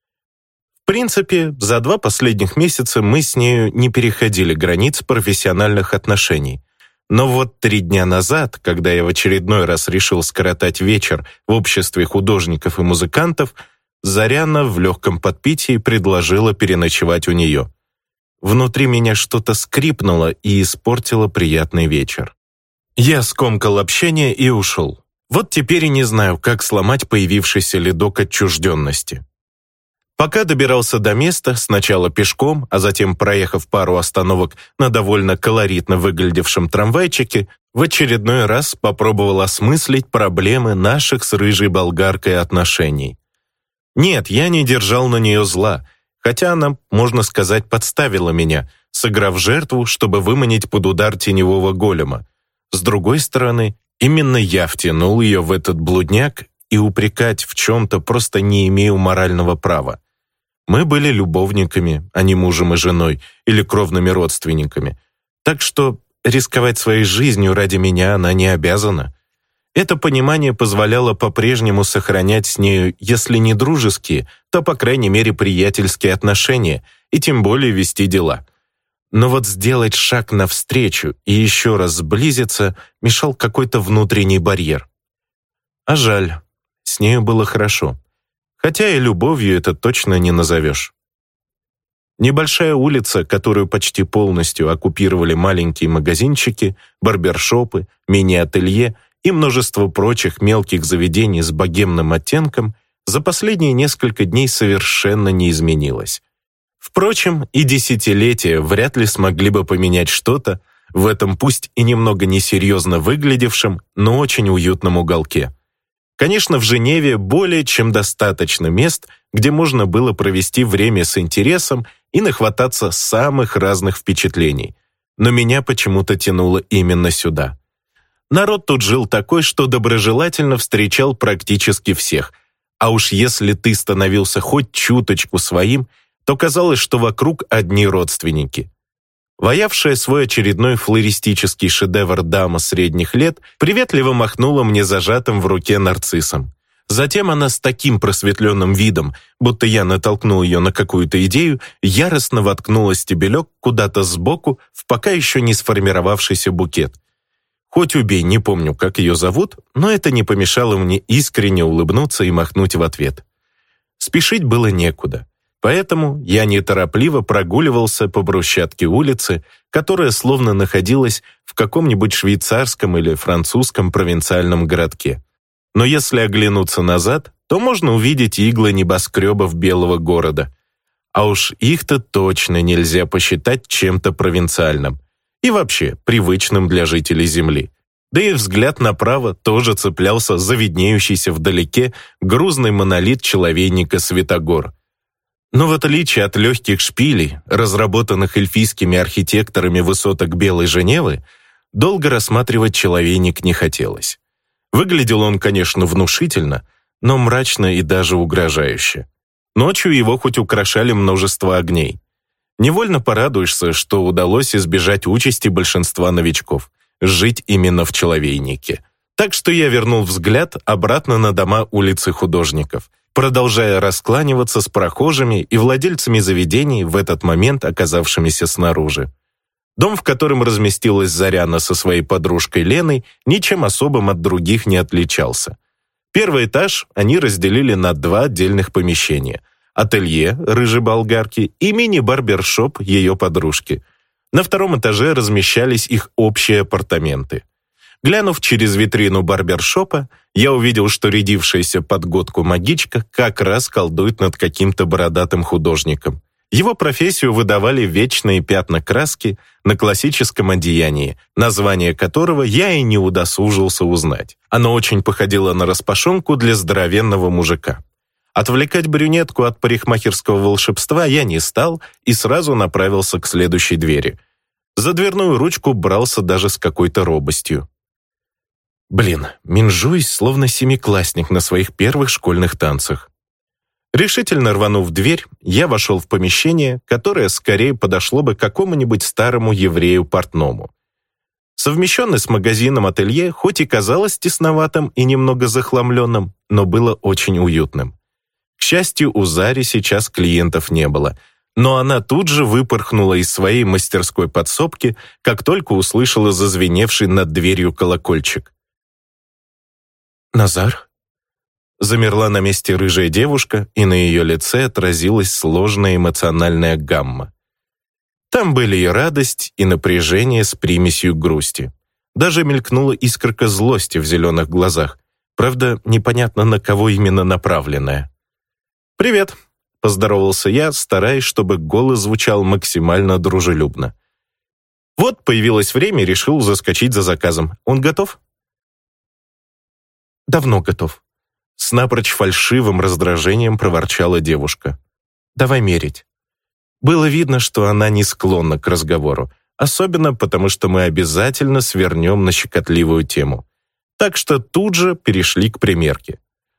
В принципе, за два последних месяца мы с нею не переходили границ профессиональных отношений. Но вот три дня назад, когда я в очередной раз решил скоротать вечер в обществе художников и музыкантов, Заряна в легком подпитии предложила переночевать у нее. Внутри меня что-то скрипнуло и испортило приятный вечер. Я скомкал общение и ушел. Вот теперь и не знаю, как сломать появившийся ледок отчужденности. Пока добирался до места, сначала пешком, а затем проехав пару остановок на довольно колоритно выглядевшем трамвайчике, в очередной раз попробовал осмыслить проблемы наших с рыжей болгаркой отношений. Нет, я не держал на нее зла, хотя она, можно сказать, подставила меня, сыграв жертву, чтобы выманить под удар теневого голема. С другой стороны, именно я втянул ее в этот блудняк, и упрекать в чем-то просто не имею морального права. Мы были любовниками, а не мужем и женой или кровными родственниками. Так что рисковать своей жизнью ради меня она не обязана. Это понимание позволяло по-прежнему сохранять с нею, если не дружеские, то, по крайней мере, приятельские отношения, и тем более вести дела. Но вот сделать шаг навстречу и еще раз сблизиться мешал какой-то внутренний барьер. А жаль, с нею было хорошо. Хотя и любовью это точно не назовешь. Небольшая улица, которую почти полностью оккупировали маленькие магазинчики, барбершопы, мини-ателье и множество прочих мелких заведений с богемным оттенком, за последние несколько дней совершенно не изменилась. Впрочем, и десятилетия вряд ли смогли бы поменять что-то в этом пусть и немного несерьезно выглядевшем, но очень уютном уголке. Конечно, в Женеве более чем достаточно мест, где можно было провести время с интересом и нахвататься самых разных впечатлений. Но меня почему-то тянуло именно сюда. Народ тут жил такой, что доброжелательно встречал практически всех. А уж если ты становился хоть чуточку своим, то казалось, что вокруг одни родственники. Ваявшая свой очередной флористический шедевр дама средних лет приветливо махнула мне зажатым в руке нарциссом. Затем она с таким просветленным видом, будто я натолкнул ее на какую-то идею, яростно воткнула стебелек куда-то сбоку в пока еще не сформировавшийся букет. Хоть убей, не помню, как ее зовут, но это не помешало мне искренне улыбнуться и махнуть в ответ. Спешить было некуда. Поэтому я неторопливо прогуливался по брусчатке улицы, которая словно находилась в каком-нибудь швейцарском или французском провинциальном городке. Но если оглянуться назад, то можно увидеть иглы небоскребов белого города. А уж их-то точно нельзя посчитать чем-то провинциальным и вообще привычным для жителей Земли. Да и взгляд направо тоже цеплялся за виднеющийся вдалеке грузный монолит человейника Святогор. Но в отличие от легких шпилей, разработанных эльфийскими архитекторами высоток Белой Женевы, долго рассматривать человейник не хотелось. Выглядел он, конечно, внушительно, но мрачно и даже угрожающе. Ночью его хоть украшали множество огней. Невольно порадуешься, что удалось избежать участи большинства новичков – жить именно в человейнике. Так что я вернул взгляд обратно на дома улицы Художников, продолжая раскланиваться с прохожими и владельцами заведений, в этот момент оказавшимися снаружи. Дом, в котором разместилась Заряна со своей подружкой Леной, ничем особым от других не отличался. Первый этаж они разделили на два отдельных помещения – ателье рыжей болгарки и мини-барбершоп ее подружки. На втором этаже размещались их общие апартаменты. Глянув через витрину барбершопа, я увидел, что рядившаяся подготку магичка как раз колдует над каким-то бородатым художником. Его профессию выдавали вечные пятна краски на классическом одеянии, название которого я и не удосужился узнать. Оно очень походило на распашонку для здоровенного мужика. Отвлекать брюнетку от парикмахерского волшебства я не стал и сразу направился к следующей двери. За дверную ручку брался даже с какой-то робостью. Блин, минжуюсь, словно семиклассник на своих первых школьных танцах. Решительно рванув дверь, я вошел в помещение, которое скорее подошло бы какому-нибудь старому еврею-портному. Совмещенный с магазином ателье, хоть и казалось тесноватым и немного захламленным, но было очень уютным. К счастью, у Зари сейчас клиентов не было, но она тут же выпорхнула из своей мастерской подсобки, как только услышала зазвеневший над дверью колокольчик. «Назар?» Замерла на месте рыжая девушка, и на ее лице отразилась сложная эмоциональная гамма. Там были и радость, и напряжение с примесью грусти. Даже мелькнула искорка злости в зеленых глазах, правда, непонятно на кого именно направленная. «Привет», — поздоровался я, стараясь, чтобы голос звучал максимально дружелюбно. «Вот появилось время, решил заскочить за заказом. Он готов?» «Давно готов», — с напрочь фальшивым раздражением проворчала девушка. «Давай мерить». Было видно, что она не склонна к разговору, особенно потому, что мы обязательно свернем на щекотливую тему. Так что тут же перешли к примерке.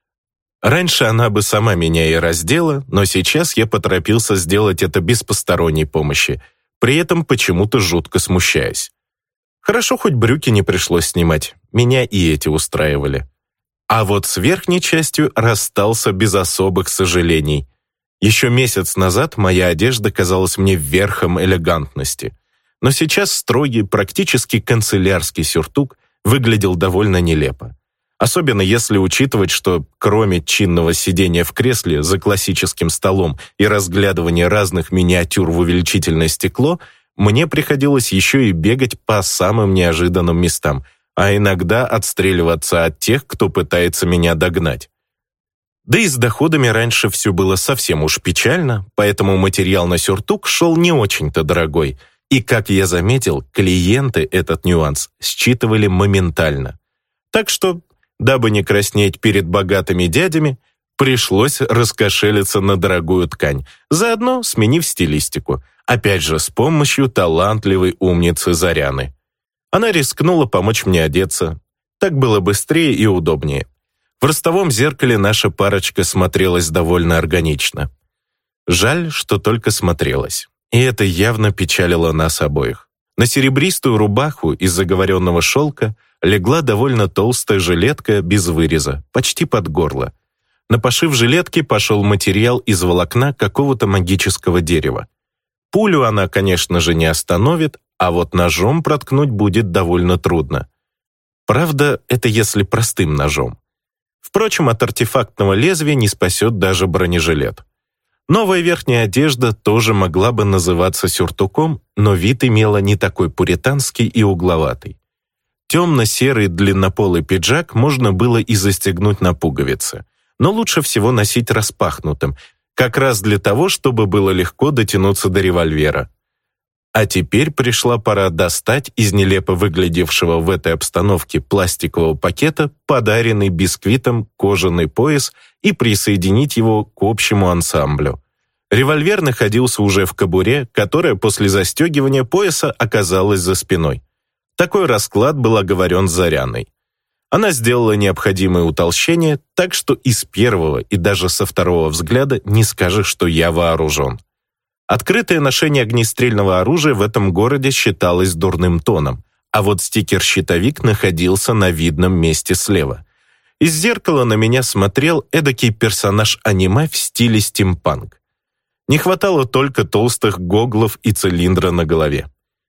Раньше она бы сама меня и раздела, но сейчас я поторопился сделать это без посторонней помощи, при этом почему-то жутко смущаясь. Хорошо, хоть брюки не пришлось снимать, меня и эти устраивали. А вот с верхней частью расстался без особых сожалений. Еще месяц назад моя одежда казалась мне верхом элегантности, но сейчас строгий, практически канцелярский сюртук выглядел довольно нелепо. Особенно если учитывать, что кроме чинного сидения в кресле за классическим столом и разглядывания разных миниатюр в увеличительное стекло, мне приходилось еще и бегать по самым неожиданным местам, а иногда отстреливаться от тех, кто пытается меня догнать. Да и с доходами раньше все было совсем уж печально, поэтому материал на сюртук шел не очень-то дорогой, и, как я заметил, клиенты этот нюанс считывали моментально. Так что, дабы не краснеть перед богатыми дядями, пришлось раскошелиться на дорогую ткань, заодно сменив стилистику, опять же с помощью талантливой умницы Заряны. Она рискнула помочь мне одеться. Так было быстрее и удобнее. В ростовом зеркале наша парочка смотрелась довольно органично. Жаль, что только смотрелась. И это явно печалило нас обоих. На серебристую рубаху из заговоренного шелка легла довольно толстая жилетка без выреза, почти под горло. На пошив жилетки пошел материал из волокна какого-то магического дерева. Пулю она, конечно же, не остановит, а вот ножом проткнуть будет довольно трудно. Правда, это если простым ножом. Впрочем, от артефактного лезвия не спасет даже бронежилет. Новая верхняя одежда тоже могла бы называться сюртуком, но вид имела не такой пуританский и угловатый. Темно-серый длиннополый пиджак можно было и застегнуть на пуговицы, но лучше всего носить распахнутым, как раз для того, чтобы было легко дотянуться до револьвера. А теперь пришла пора достать из нелепо выглядевшего в этой обстановке пластикового пакета подаренный бисквитом кожаный пояс и присоединить его к общему ансамблю. Револьвер находился уже в кобуре, которая после застегивания пояса оказалась за спиной. Такой расклад был оговорен с Заряной. Она сделала необходимое утолщение, так что и с первого, и даже со второго взгляда не скажешь, что я вооружен. Открытое ношение огнестрельного оружия в этом городе считалось дурным тоном, а вот стикер-щитовик находился на видном месте слева. Из зеркала на меня смотрел эдакий персонаж аниме в стиле стимпанк. Не хватало только толстых гоглов и цилиндра на голове.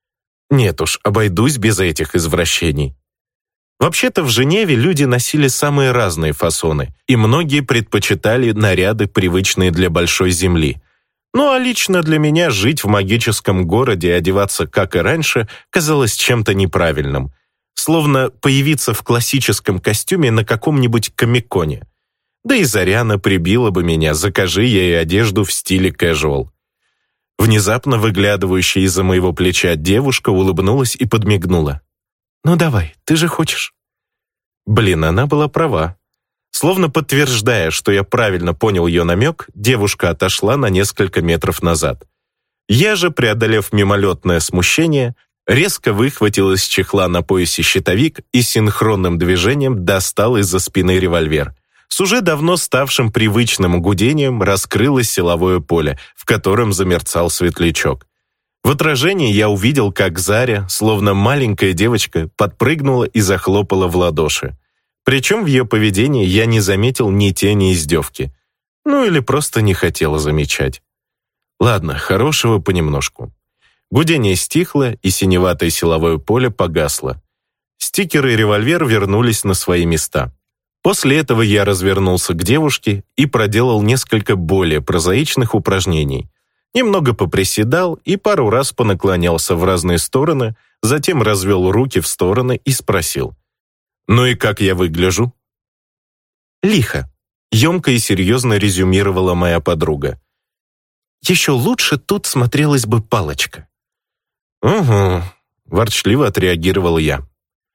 Нет уж, обойдусь без этих извращений. Вообще-то в Женеве люди носили самые разные фасоны, и многие предпочитали наряды, привычные для большой земли. Ну а лично для меня жить в магическом городе и одеваться, как и раньше, казалось чем-то неправильным. Словно появиться в классическом костюме на каком-нибудь комик-коне. Да и Заряна прибила бы меня, закажи ей одежду в стиле casual. Внезапно выглядывающая из-за моего плеча девушка улыбнулась и подмигнула. «Ну давай, ты же хочешь». Блин, она была права. Словно подтверждая, что я правильно понял ее намек, девушка отошла на несколько метров назад. Я же, преодолев мимолетное смущение, резко выхватил из чехла на поясе щитовик и синхронным движением достал из-за спины револьвер. С уже давно ставшим привычным гудением раскрылось силовое поле, в котором замерцал светлячок. В отражении я увидел, как Заря, словно маленькая девочка, подпрыгнула и захлопала в ладоши. Причем в ее поведении я не заметил ни тени издевки. Ну или просто не хотел замечать. Ладно, хорошего понемножку. Гудение стихло, и синеватое силовое поле погасло. Стикер и револьвер вернулись на свои места. После этого я развернулся к девушке и проделал несколько более прозаичных упражнений. Немного поприседал и пару раз понаклонялся в разные стороны, затем развел руки в стороны и спросил: «Ну и как я выгляжу?» «Лихо», — емко и серьезно резюмировала моя подруга. «Еще лучше тут смотрелась бы палочка». «Угу», — ворчливо отреагировал я.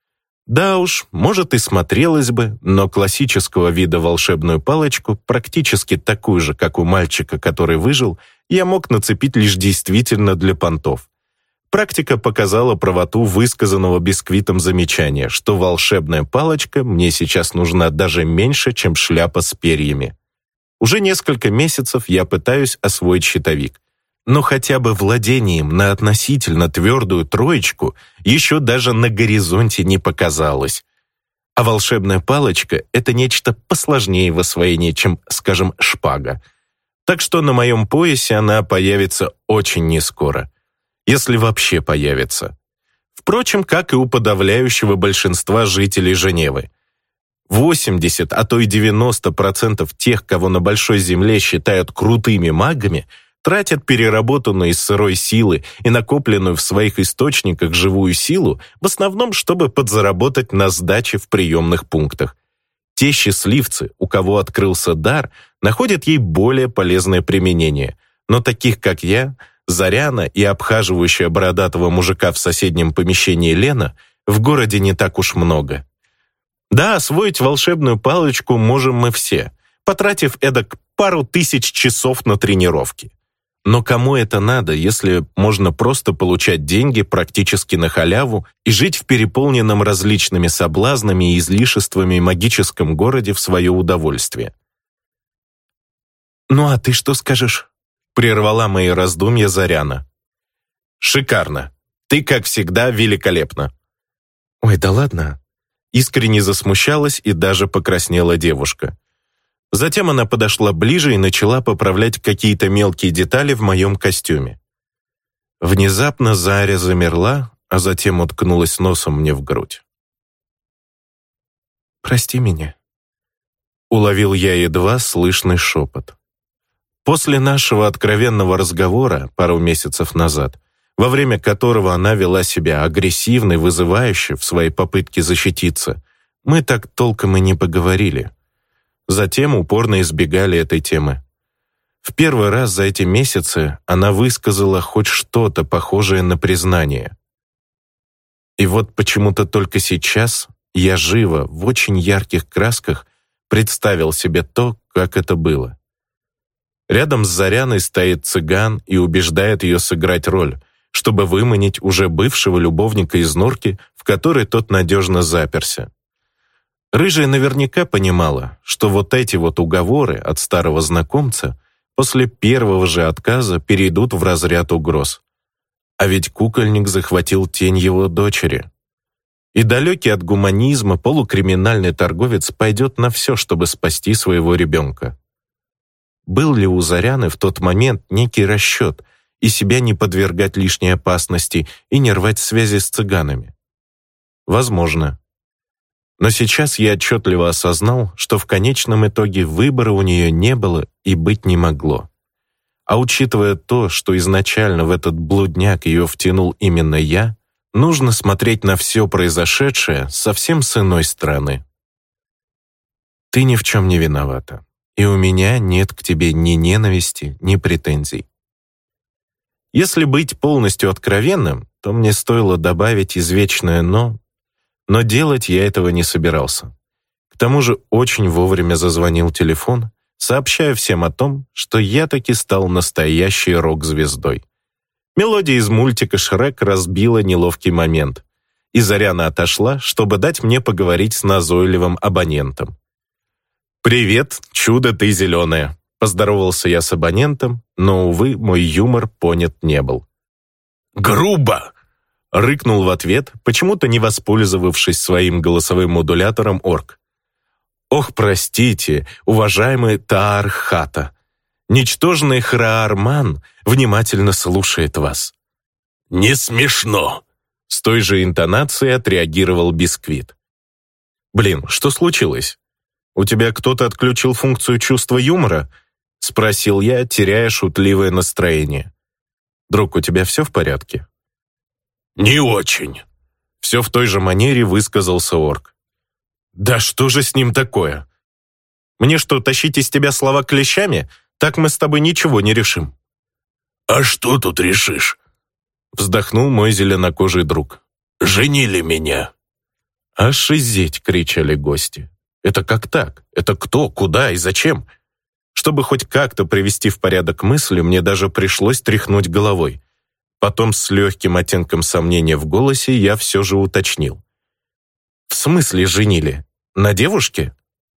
Да уж, может и смотрелась бы, но классического вида волшебную палочку, практически такую же, как у мальчика, который выжил, я мог нацепить лишь действительно для понтов. Практика показала правоту высказанного бисквитом замечания, что волшебная палочка мне сейчас нужна даже меньше, чем шляпа с перьями. Уже несколько месяцев я пытаюсь освоить щитовик. Но хотя бы владением на относительно твердую троечку еще даже на горизонте не показалось. А волшебная палочка — это нечто посложнее в освоении, чем, скажем, шпага. Так что на моем поясе она появится очень нескоро. Если вообще появится. Впрочем, как и у подавляющего большинства жителей Женевы. восемьдесят, а то и девяносто процентов тех, кого на Большой Земле считают крутыми магами, тратят переработанную из сырой силы и накопленную в своих источниках живую силу в основном, чтобы подзаработать на сдаче в приемных пунктах. Те счастливцы, у кого открылся дар, находят ей более полезное применение, но таких, как я, Заряна и обхаживающая бородатого мужика в соседнем помещении Лена, в городе не так уж много. Да, освоить волшебную палочку можем мы все, потратив эдак пару тысяч часов на тренировки. Но кому это надо, если можно просто получать деньги практически на халяву и жить в переполненном различными соблазнами и излишествами магическом городе в свое удовольствие? «Ну а ты что скажешь?» — прервала мои раздумья Заряна. «Шикарно. Ты, как всегда, великолепна». «Ой, да ладно». Искренне засмущалась и даже покраснела девушка. Затем она подошла ближе и начала поправлять какие-то мелкие детали в моем костюме. Внезапно Заря замерла, а затем уткнулась носом мне в грудь. «Прости меня», — уловил я едва слышный шепот. После нашего откровенного разговора пару месяцев назад, во время которого она вела себя агрессивно и вызывающе в своей попытке защититься, мы так толком и не поговорили. Затем упорно избегали этой темы. В первый раз за эти месяцы она высказала хоть что-то похожее на признание. И вот почему-то только сейчас я живо, в очень ярких красках, представил себе то, как это было. Рядом с Заряной стоит цыган и убеждает ее сыграть роль, чтобы выманить уже бывшего любовника из норки, в которой тот надежно заперся. Рыжая наверняка понимала, что вот эти вот уговоры от старого знакомца после первого же отказа перейдут в разряд угроз. А ведь кукольник захватил тень его дочери. И далекий от гуманизма полукриминальный торговец пойдет на все, чтобы спасти своего ребенка. Был ли у Заряны в тот момент некий расчет, и себя не подвергать лишней опасности и не рвать связи с цыганами? Возможно. Но сейчас я отчетливо осознал, что в конечном итоге выбора у нее не было и быть не могло. А учитывая то, что изначально в этот блудняк ее втянул именно я, нужно смотреть на все произошедшее совсем с иной стороны. Ты ни в чем не виновата, и у меня нет к тебе ни ненависти, ни претензий. Если быть полностью откровенным, то мне стоило добавить извечное «но», но делать я этого не собирался. К тому же очень вовремя зазвонил телефон, сообщая всем о том, что я таки стал настоящей рок-звездой. Мелодия из мультика «Шрек» разбила неловкий момент, и Заряна отошла, чтобы дать мне поговорить с назойливым абонентом. «Привет, чудо ты зеленое!» Поздоровался я с абонентом, но, увы, мой юмор понят не был. «Грубо!» — рыкнул в ответ, почему-то не воспользовавшись своим голосовым модулятором орк. «Ох, простите, уважаемый Таархата, ничтожный Храарман внимательно слушает вас». «Не смешно!» — с той же интонацией отреагировал Бисквит. «Блин, что случилось? У тебя кто-то отключил функцию чувства юмора?» — спросил я, теряя шутливое настроение. «Друг, у тебя все в порядке?» «Не очень», — все в той же манере высказался орк. «Да что же с ним такое? Мне что, тащить из тебя слова клещами? Так мы с тобой ничего не решим». «А что тут решишь?» — вздохнул мой зеленокожий друг. «Женили меня». «Ошизеть!» — кричали гости. «Это как так? Это кто, куда и зачем?» Чтобы хоть как-то привести в порядок мысли, мне даже пришлось тряхнуть головой. Потом с легким оттенком сомнения в голосе я все же уточнил. «В смысле женили? На девушке?»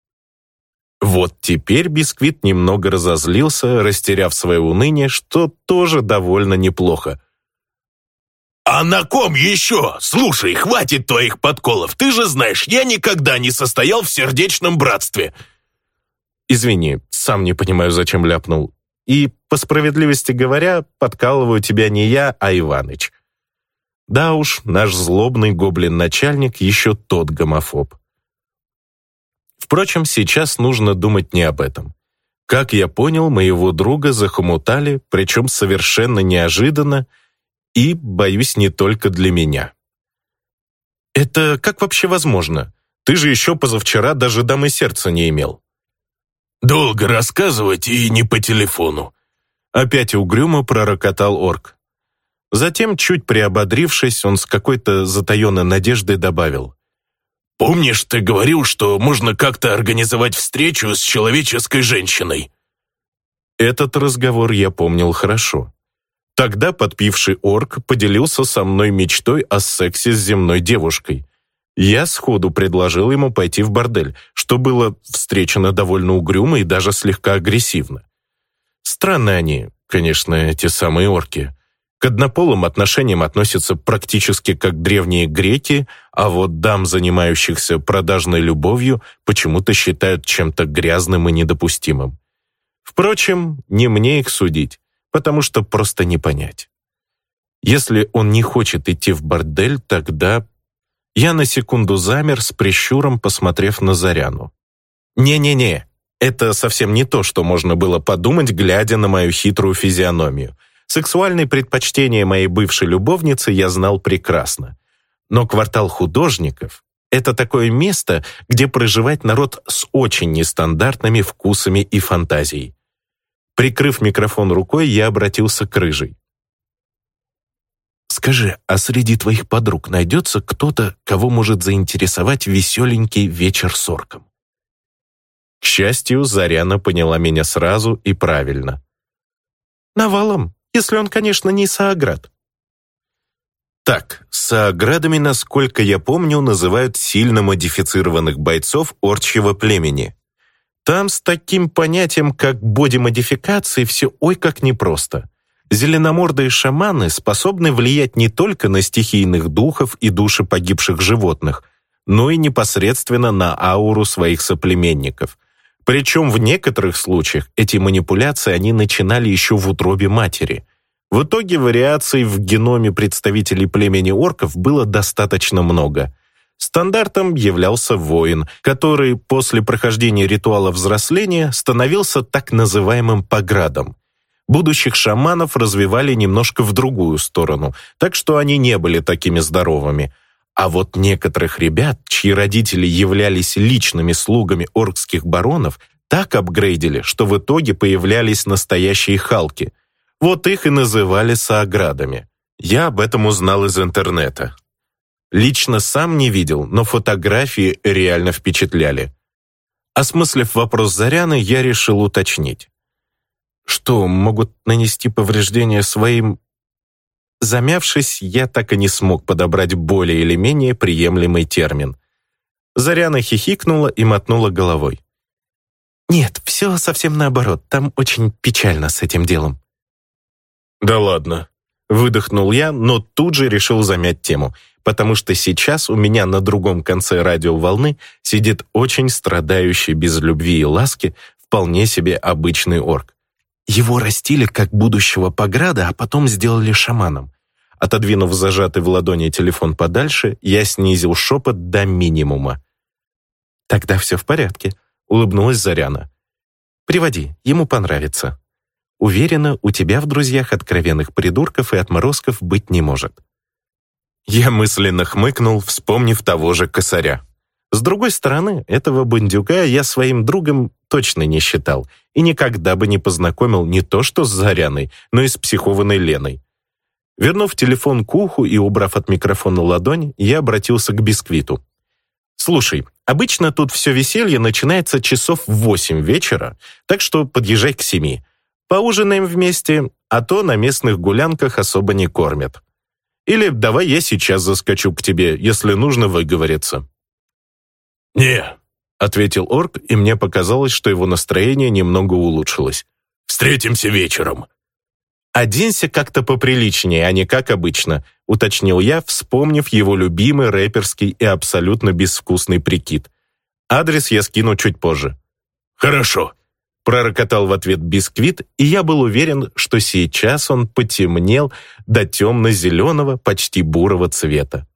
Вот теперь Бисквит немного разозлился, растеряв свое уныние, что тоже довольно неплохо. «А на ком еще? Слушай, хватит твоих подколов. Ты же знаешь, я никогда не состоял в сердечном братстве». «Извини, сам не понимаю, зачем ляпнул. И, по справедливости говоря, подкалываю тебя не я, а Иваныч». Да уж, наш злобный гоблин-начальник еще тот гомофоб. Впрочем, сейчас нужно думать не об этом. Как я понял, моего друга захомутали, причем совершенно неожиданно, и, боюсь, не только для меня. «Это как вообще возможно? Ты же еще позавчера даже дамы сердца не имел». «Долго рассказывать и не по телефону», — опять угрюмо пророкотал орк. Затем, чуть приободрившись, он с какой-то затаенной надеждой добавил. «Помнишь, ты говорил, что можно как-то организовать встречу с человеческой женщиной?» Этот разговор я помнил хорошо. Тогда подпивший орк поделился со мной мечтой о сексе с земной девушкой. Я сходу предложил ему пойти в бордель, что было встречено довольно угрюмо и даже слегка агрессивно. Странные они, конечно, эти самые орки. К однополым отношениям относятся практически как древние греки, а вот дам, занимающихся продажной любовью, почему-то считают чем-то грязным и недопустимым. Впрочем, не мне их судить, потому что просто не понять. Если он не хочет идти в бордель, тогда... Я на секунду замер, с прищуром посмотрев на Заряну. Не-не-не, это совсем не то, что можно было подумать, глядя на мою хитрую физиономию. Сексуальные предпочтения моей бывшей любовницы я знал прекрасно. Но квартал художников — это такое место, где проживает народ с очень нестандартными вкусами и фантазией. Прикрыв микрофон рукой, я обратился к Рыжей. «Скажи, а среди твоих подруг найдется кто-то, кого может заинтересовать веселенький вечер с орком?» К счастью, Заряна поняла меня сразу и правильно. «Навалом, если он, конечно, не Сааград». Так, Сааградами, насколько я помню, называют сильно модифицированных бойцов орчьего племени. Там с таким понятием, как бодимодификации, все ой как непросто. Зеленомордые шаманы способны влиять не только на стихийных духов и души погибших животных, но и непосредственно на ауру своих соплеменников. Причем в некоторых случаях эти манипуляции они начинали еще в утробе матери. В итоге вариаций в геноме представителей племени орков было достаточно много. Стандартом являлся воин, который после прохождения ритуала взросления становился так называемым поградом. Будущих шаманов развивали немножко в другую сторону, так что они не были такими здоровыми. А вот некоторых ребят, чьи родители являлись личными слугами оркских баронов, так апгрейдили, что в итоге появлялись настоящие халки. Вот их и называли сааградами. Я об этом узнал из интернета. Лично сам не видел, но фотографии реально впечатляли. Осмыслив вопрос Заряны, я решил уточнить. Что, могут нанести повреждения своим... Замявшись, я так и не смог подобрать более или менее приемлемый термин. Заряна хихикнула и мотнула головой. «Нет, все совсем наоборот, там очень печально с этим делом». «Да ладно», — выдохнул я, но тут же решил замять тему, потому что сейчас у меня на другом конце радиоволны сидит очень страдающий без любви и ласки вполне себе обычный орк. Его растили как будущего пограда, а потом сделали шаманом. Отодвинув зажатый в ладони телефон подальше, я снизил шепот до минимума. «Тогда все в порядке», — улыбнулась Заряна. «Приводи, ему понравится. Уверена, у тебя в друзьях откровенных придурков и отморозков быть не может». Я мысленно хмыкнул, вспомнив того же косаря. С другой стороны, этого бандюка я своим другом точно не считал и никогда бы не познакомил не то что с Заряной, но и с психованной Леной. Вернув телефон к уху и убрав от микрофона ладонь, я обратился к Бисквиту. «Слушай, обычно тут все веселье начинается часов в восемь вечера, так что подъезжай к семи. Поужинаем вместе, а то на местных гулянках особо не кормят. Или давай я сейчас заскочу к тебе, если нужно выговориться». «Не», — ответил орк, и мне показалось, что его настроение немного улучшилось. «Встретимся вечером». «Оденься как-то поприличнее, а не как обычно», — уточнил я, вспомнив его любимый рэперский и абсолютно безвкусный прикид. Адрес я скину чуть позже. «Хорошо», — пророкотал в ответ Бисквит, и я был уверен, что сейчас он потемнел до темно-зеленого, почти бурого цвета.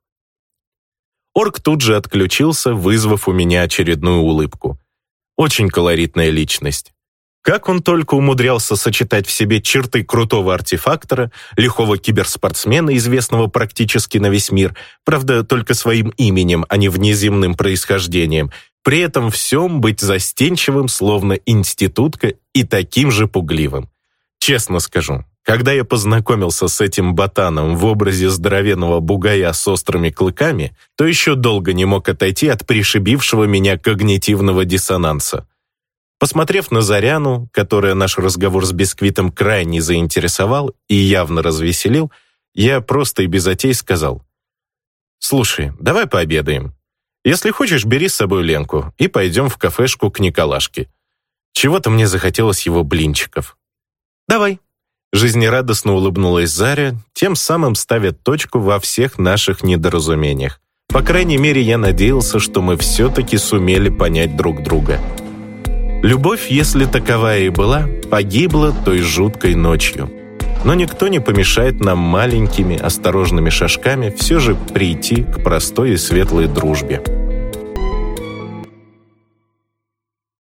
Орк тут же отключился, вызвав у меня очередную улыбку. Очень колоритная личность. Как он только умудрялся сочетать в себе черты крутого артефактора, лихого киберспортсмена, известного практически на весь мир, правда, только своим именем, а не внеземным происхождением, при этом всем быть застенчивым, словно институтка, и таким же пугливым. Честно скажу, когда я познакомился с этим ботаном в образе здоровенного бугая с острыми клыками, то еще долго не мог отойти от пришибившего меня когнитивного диссонанса. Посмотрев на Заряну, которая наш разговор с Бисквитом крайне заинтересовал и явно развеселил, я просто и без затей сказал: «Слушай, давай пообедаем. Если хочешь, бери с собой Ленку и пойдем в кафешку к Николашке. Чего-то мне захотелось его блинчиков». «Давай», — жизнерадостно улыбнулась Заря, тем самым ставя точку во всех наших недоразумениях. По крайней мере, я надеялся, что мы все-таки сумели понять друг друга. Любовь, если таковая и была, погибла той жуткой ночью. Но никто не помешает нам маленькими, осторожными шажками все же прийти к простой и светлой дружбе.